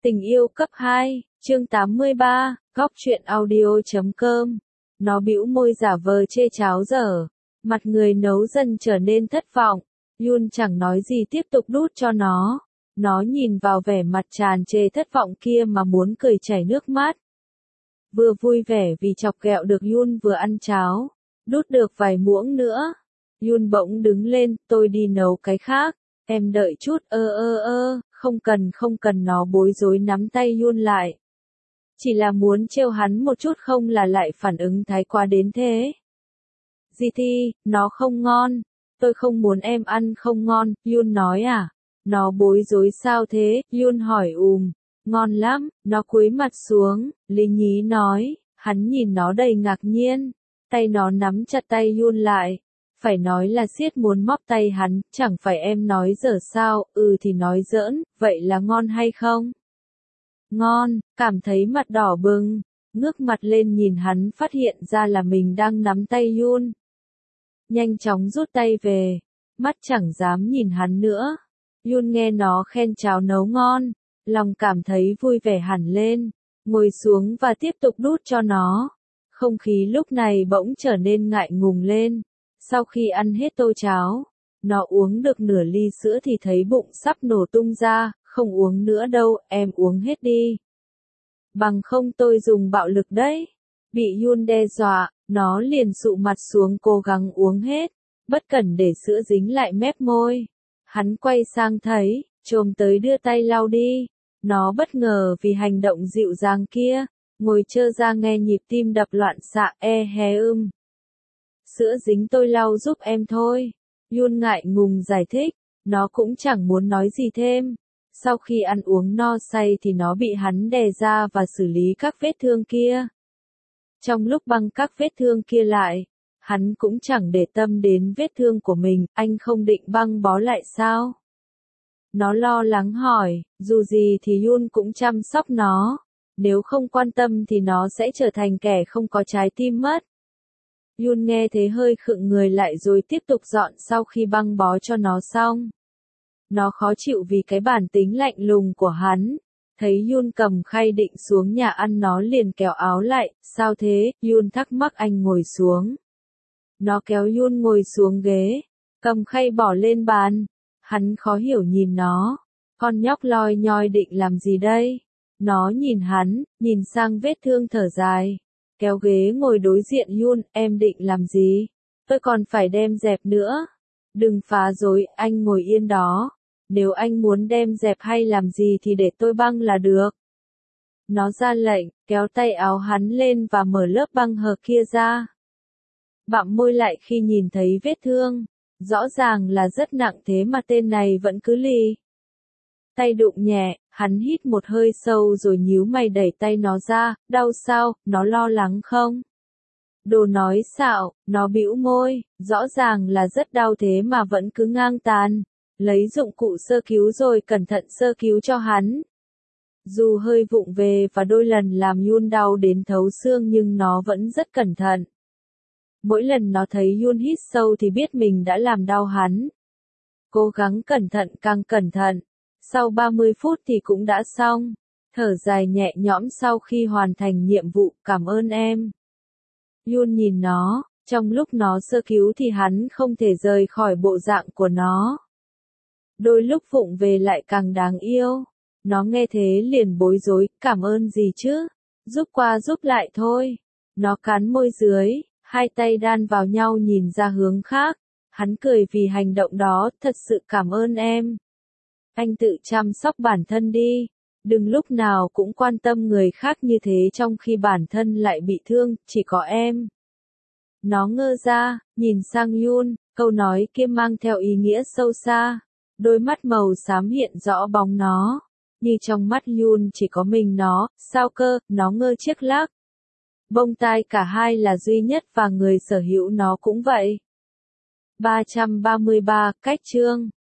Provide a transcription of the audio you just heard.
Tình yêu cấp 2, chương 83, góc truyện audio.com. Nó bĩu môi giả vờ chê cháo dở, mặt người nấu dần trở nên thất vọng. Yun chẳng nói gì tiếp tục đút cho nó. Nó nhìn vào vẻ mặt tràn trề thất vọng kia mà muốn cười chảy nước mắt. Vừa vui vẻ vì chọc ghẹo được Yun vừa ăn cháo, đút được vài muỗng nữa. Yun bỗng đứng lên, tôi đi nấu cái khác, em đợi chút. Không cần, nó bối rối nắm tay Yun lại. Chỉ là muốn trêu hắn một chút không là lại phản ứng thái quá đến thế. Thi, nó không ngon, tôi không muốn em ăn không ngon, Yun nói à? Nó bối rối sao thế, Yun hỏi ngon lắm, nó cúi mặt xuống, lý nhí nói, hắn nhìn nó đầy ngạc nhiên, tay nó nắm chặt tay Yun lại. Phải nói là siết muốn móc tay hắn, chẳng phải em nói dở sao, thì nói giỡn, vậy là ngon hay không? Ngon, cảm thấy mặt đỏ bừng, ngước mặt lên nhìn hắn phát hiện ra là mình đang nắm tay Yun. Nhanh chóng rút tay về, mắt chẳng dám nhìn hắn nữa. Yun nghe nó khen cháo nấu ngon, lòng cảm thấy vui vẻ hẳn lên, ngồi xuống và tiếp tục đút cho nó. Không khí lúc này bỗng trở nên ngại ngùng lên. Sau khi ăn hết tô cháo, nó uống được nửa ly sữa thì thấy bụng sắp nổ tung ra, không uống nữa đâu, em uống hết đi. Bằng không tôi dùng bạo lực đấy. Bị Yun đe dọa, nó liền sụ mặt xuống cố gắng uống hết, bất cẩn để sữa dính lại mép môi. Hắn quay sang thấy, chồm tới đưa tay lau đi. Nó bất ngờ vì hành động dịu dàng kia, ngồi trơ ra nghe nhịp tim đập loạn xạ Sữa dính tôi lau giúp em thôi. Yun ngại ngùng giải thích, nó cũng chẳng muốn nói gì thêm. Sau khi ăn uống no say thì nó bị hắn đè ra và xử lý các vết thương kia. Trong lúc băng các vết thương kia lại, hắn cũng chẳng để tâm đến vết thương của mình, anh không định băng bó lại sao? Nó lo lắng hỏi, dù gì thì Yun cũng chăm sóc nó, nếu không quan tâm thì nó sẽ trở thành kẻ không có trái tim mất. Yun nghe thế hơi khựng người lại rồi tiếp tục dọn sau khi băng bó cho nó xong. Nó khó chịu vì cái bản tính lạnh lùng của hắn. Thấy Yun cầm khay định xuống nhà ăn nó liền kéo áo lại, sao thế, Yun thắc mắc anh ngồi xuống. Nó kéo Yun ngồi xuống ghế, cầm khay bỏ lên bàn. Hắn khó hiểu nhìn nó, con nhóc loi nhoi định làm gì đây? Nó nhìn hắn, nhìn sang vết thương thở dài. Kéo ghế ngồi đối diện Yun, em định làm gì? Tôi còn phải đem dẹp nữa. Đừng phá rối, anh ngồi yên đó. Nếu anh muốn đem dẹp hay làm gì thì để tôi băng là được. Nó ra lệnh, kéo tay áo hắn lên và mở lớp băng hờ kia ra. Bặm môi lại khi nhìn thấy vết thương. Rõ ràng là rất nặng thế mà tên này vẫn cứ lì. Tay đụng nhẹ, hắn hít một hơi sâu rồi nhíu mày đẩy tay nó ra, đau sao, nó lo lắng không? Đồ nói xạo, nó bĩu môi, rõ ràng là rất đau thế mà vẫn cứ ngang tàn. Lấy dụng cụ sơ cứu rồi cẩn thận sơ cứu cho hắn. Dù hơi vụng về và đôi lần làm Yun đau đến thấu xương nhưng nó vẫn rất cẩn thận. Mỗi lần nó thấy Yun hít sâu thì biết mình đã làm đau hắn. Cố gắng cẩn thận càng cẩn thận. Sau 30 phút thì cũng đã xong. Thở dài nhẹ nhõm sau khi hoàn thành nhiệm vụ, cảm ơn em. Yun nhìn nó, trong lúc nó sơ cứu thì hắn không thể rời khỏi bộ dạng của nó. Đôi lúc vụng về lại càng đáng yêu. Nó nghe thế liền bối rối, cảm ơn gì chứ? Giúp qua giúp lại thôi. Nó cắn môi dưới, hai tay đan vào nhau nhìn ra hướng khác. Hắn cười vì hành động đó, thật sự cảm ơn em. Anh tự chăm sóc bản thân đi. Đừng lúc nào cũng quan tâm người khác như thế trong khi bản thân lại bị thương, chỉ có em. Nó ngơ ra, nhìn sang Yun, câu nói kia mang theo ý nghĩa sâu xa. Đôi mắt màu xám hiện rõ bóng nó. Như trong mắt Yun chỉ có mình nó, sao cơ, nó ngơ chiếc lác. Bông tai cả hai là duy nhất và người sở hữu nó cũng vậy. 333, cách chương.